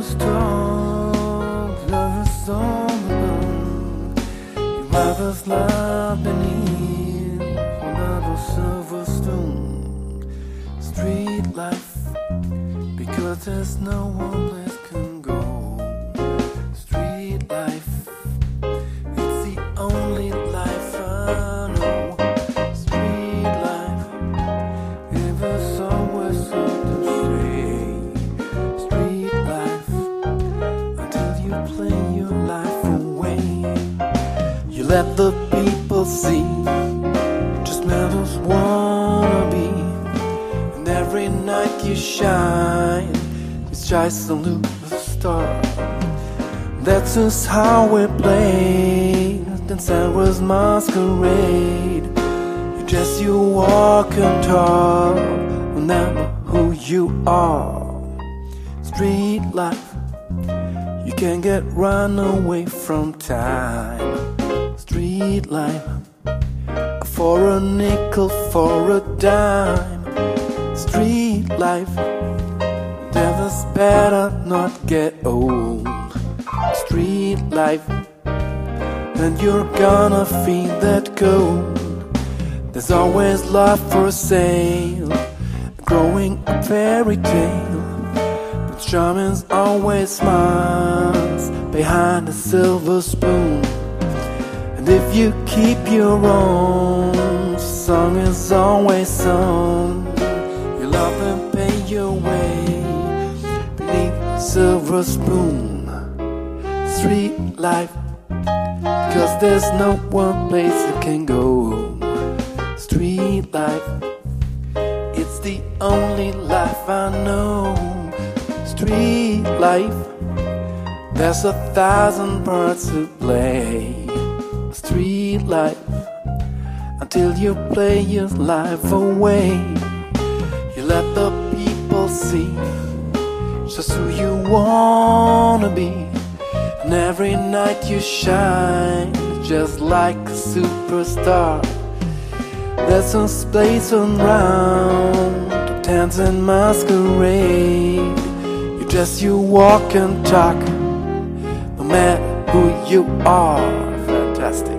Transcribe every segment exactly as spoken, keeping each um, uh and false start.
storm, love is all alone. Your mother's love beneath another silver stone. Street life, because there's no one place can go. Street life, it's the only life I know. Street life, if there's always something to say. Street life, until you play your life away. You let the people see just members wanna be, and every night you shine, it's just a little star. That's just how we play. Then Sarah's masquerade. You dress, you walk and talk, remember who you are. Street life, you can't get run away from time. Street life, for a nickel, for a dime. Street life, devils better not get old. Street life, and you're gonna feel that cold. There's always love for sale, growing a fairy tale. But charming's always smiles behind the silver spoon. And if you keep your own, song is always sung. You love and pay your way beneath the silver spoon. Street life, cause there's no one place you can go. Street life, it's the only life I know. Street life, there's a thousand parts to play. Street life, until you play your life away. You let the people see just who you wanna be. And every night you shine just like a superstar. There's some space around, dance and masquerade. You dress, you walk and talk, no matter who you are. Fantastic.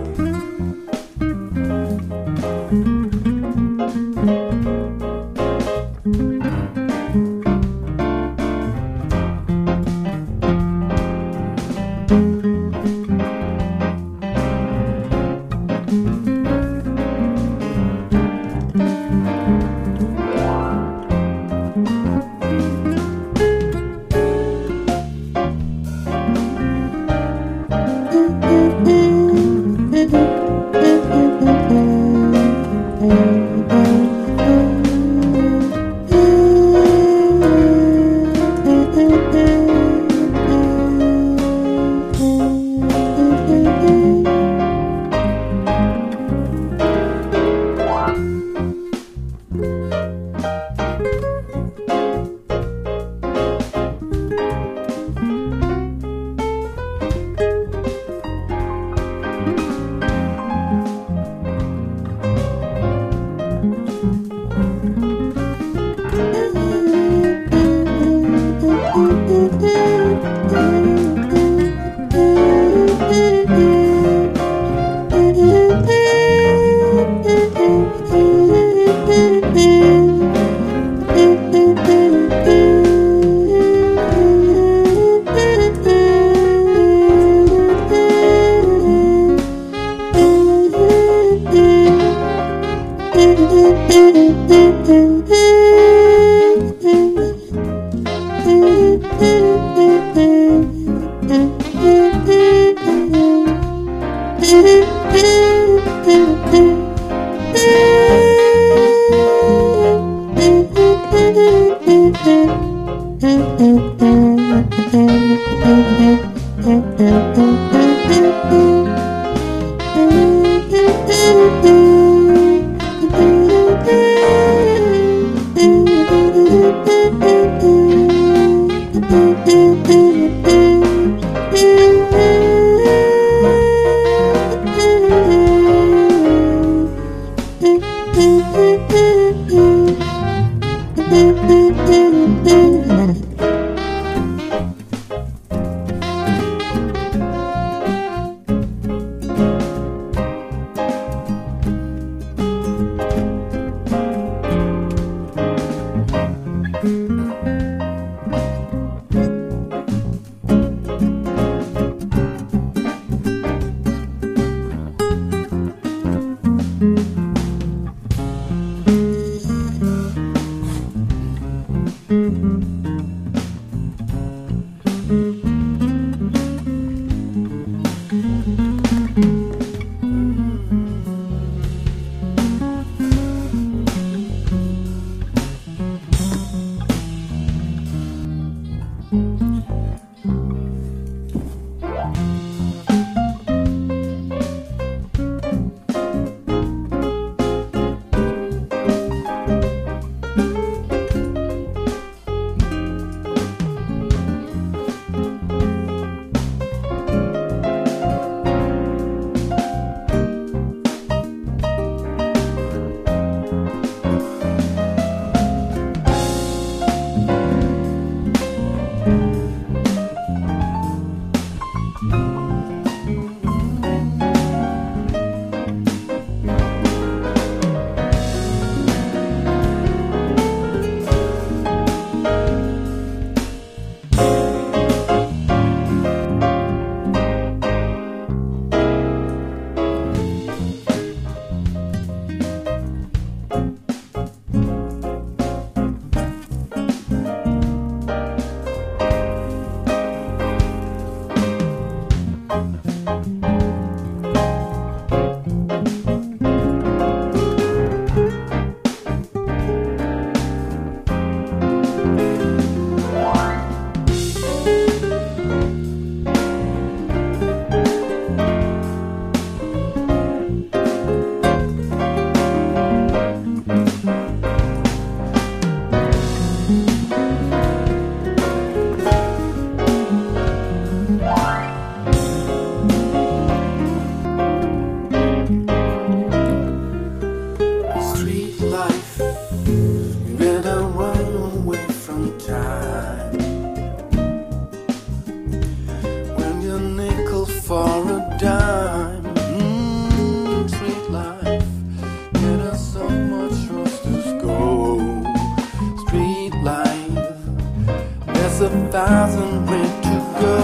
Thousand ways to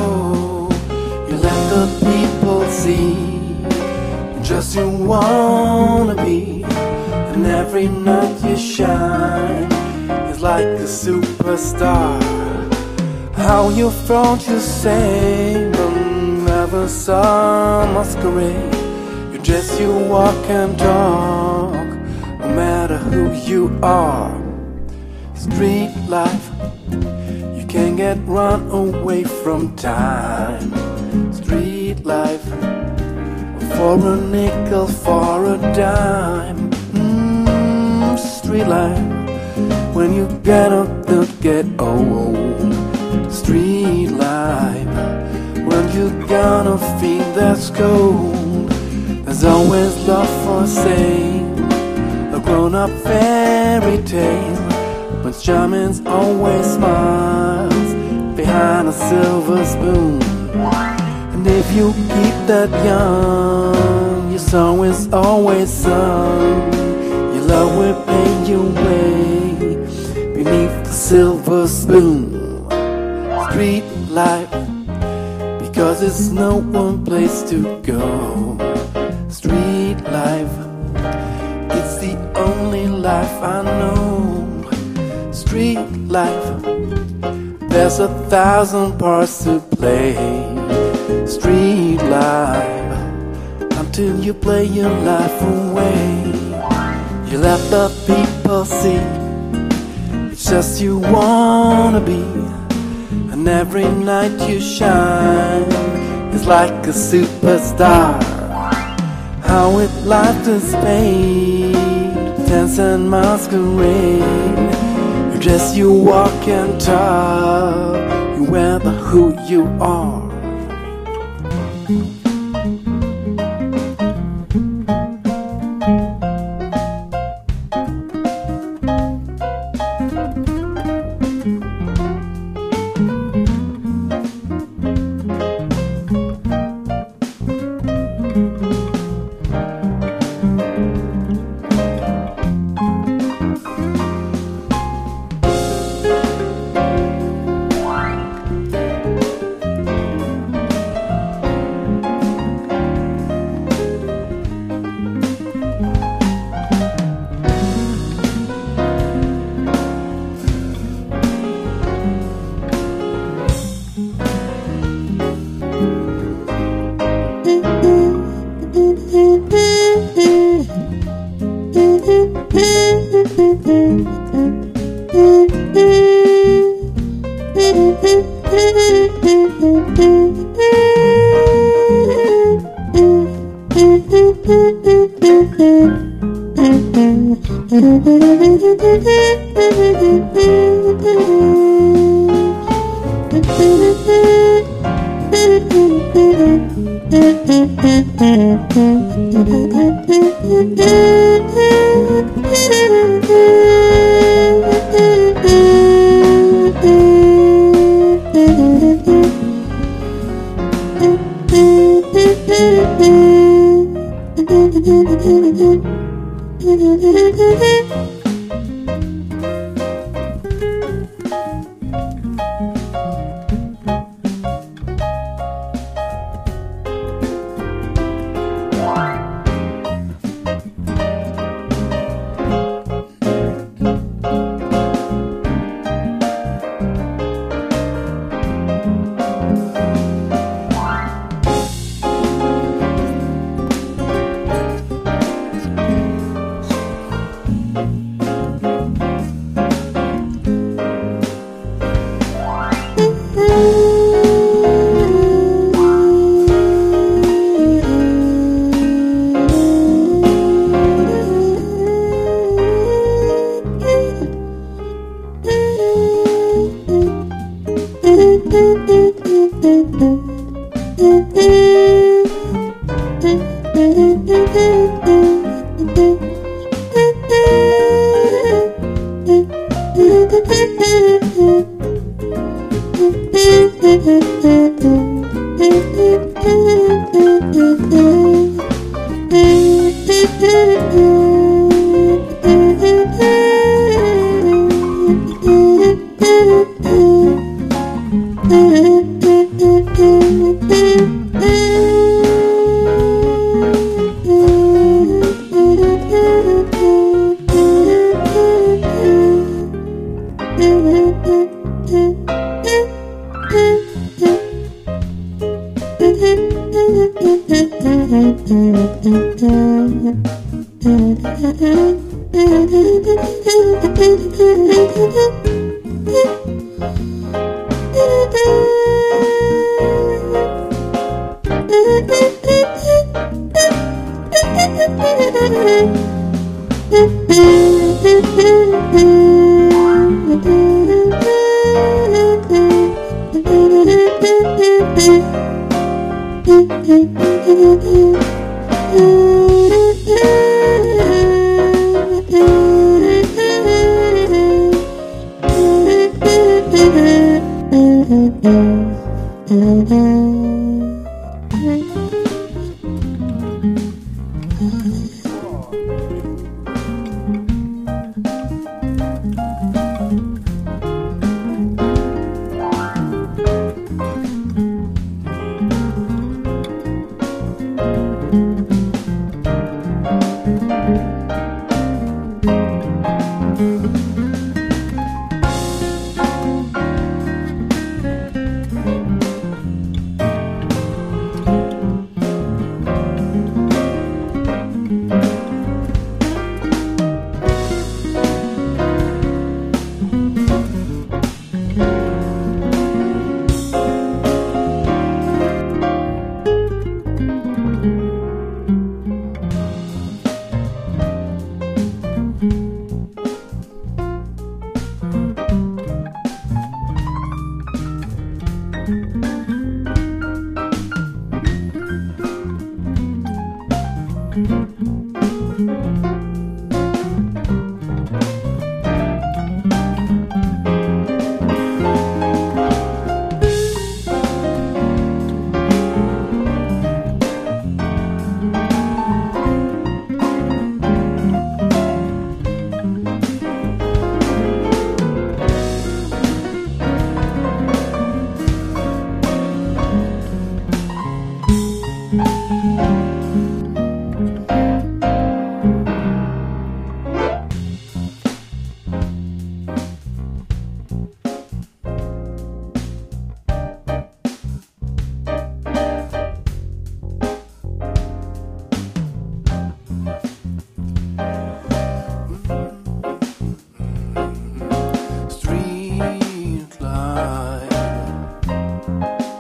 go. You let the people see just you wanna be, and every night you shine is like a superstar. How you front you say, but never saw masquerade. You dress, you walk and talk, no matter who you are. Street life, can't get run away from time. Street life, for a nickel, for a dime. Mm, street life, when you get up, don't get old. Street life, when you gonna feel that's cold. There's always love for sale, a grown-up fairy tale. But charming's always smiles behind a silver spoon. And if you keep that young, your song is always sung. Your love will pay your way beneath the silver spoon. Street life, because it's no one place to go. Street life, it's the only life I know. Street life, there's a thousand parts to play. Street life, until you play your life away. You let the people see it's just you wanna be, and every night you shine is like a superstar. How it life display, dance and masquerade. Just you walk and talk, you wear the who you are.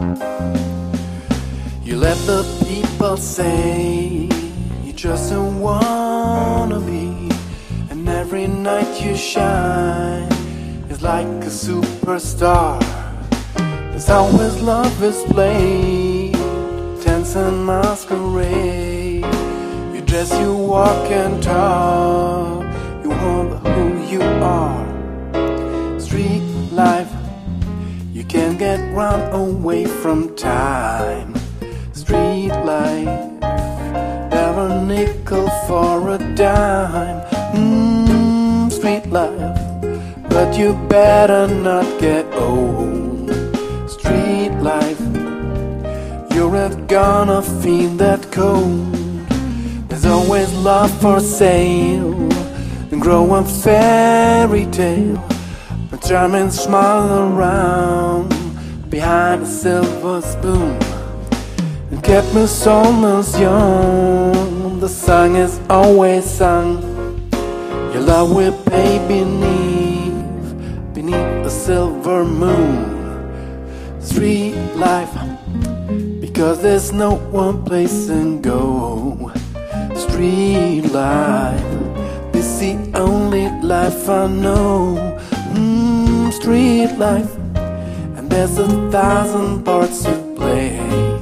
You let the people say you just don't wanna be, and every night you shine is like a superstar. There's always love is played, dance and masquerade. You dress, you walk and talk, you wonder who you are. Street life, you can't get run away from time. Street life, never a nickel for a dime. Mmm, street life, but you better not get old. Street life, you're not gonna feel that cold. There's always love for sale, and grow a fairy tale. A charming smile around behind a silver spoon, and kept me so much young. The song is always sung. Your love will pay beneath, beneath a silver moon. Street life, because there's no one place to go. Street life, this the only life I know. Mm, street life, and there's a thousand parts to play.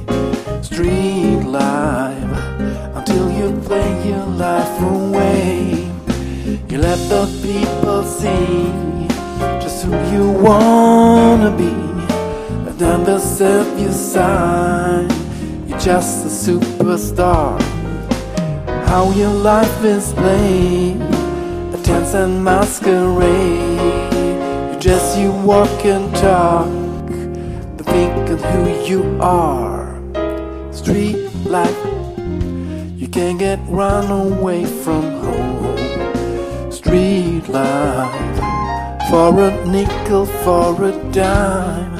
Street life, until you play your life away. You let the people see just who you wanna be, and then they set you aside. You're just a superstar. How your life is played, a dance and masquerade. You just you walk and talk, the think of who you are. Street life, you can't get run away from home. Street life, for a nickel, for a dime.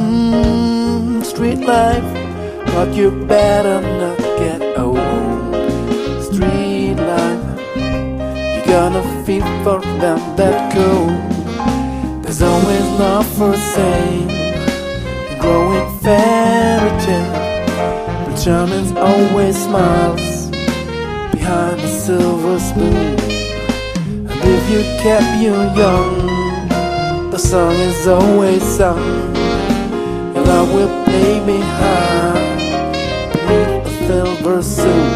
Mm, street life, but you better not get old. Street life, you're gonna feel for them that cold. There's always love for sale, a growing fairy tale. But charming always smiles behind a silver spoon. And if you kept you young, the song is always sung. Your love will play behind, beneath a silver spoon.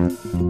Thank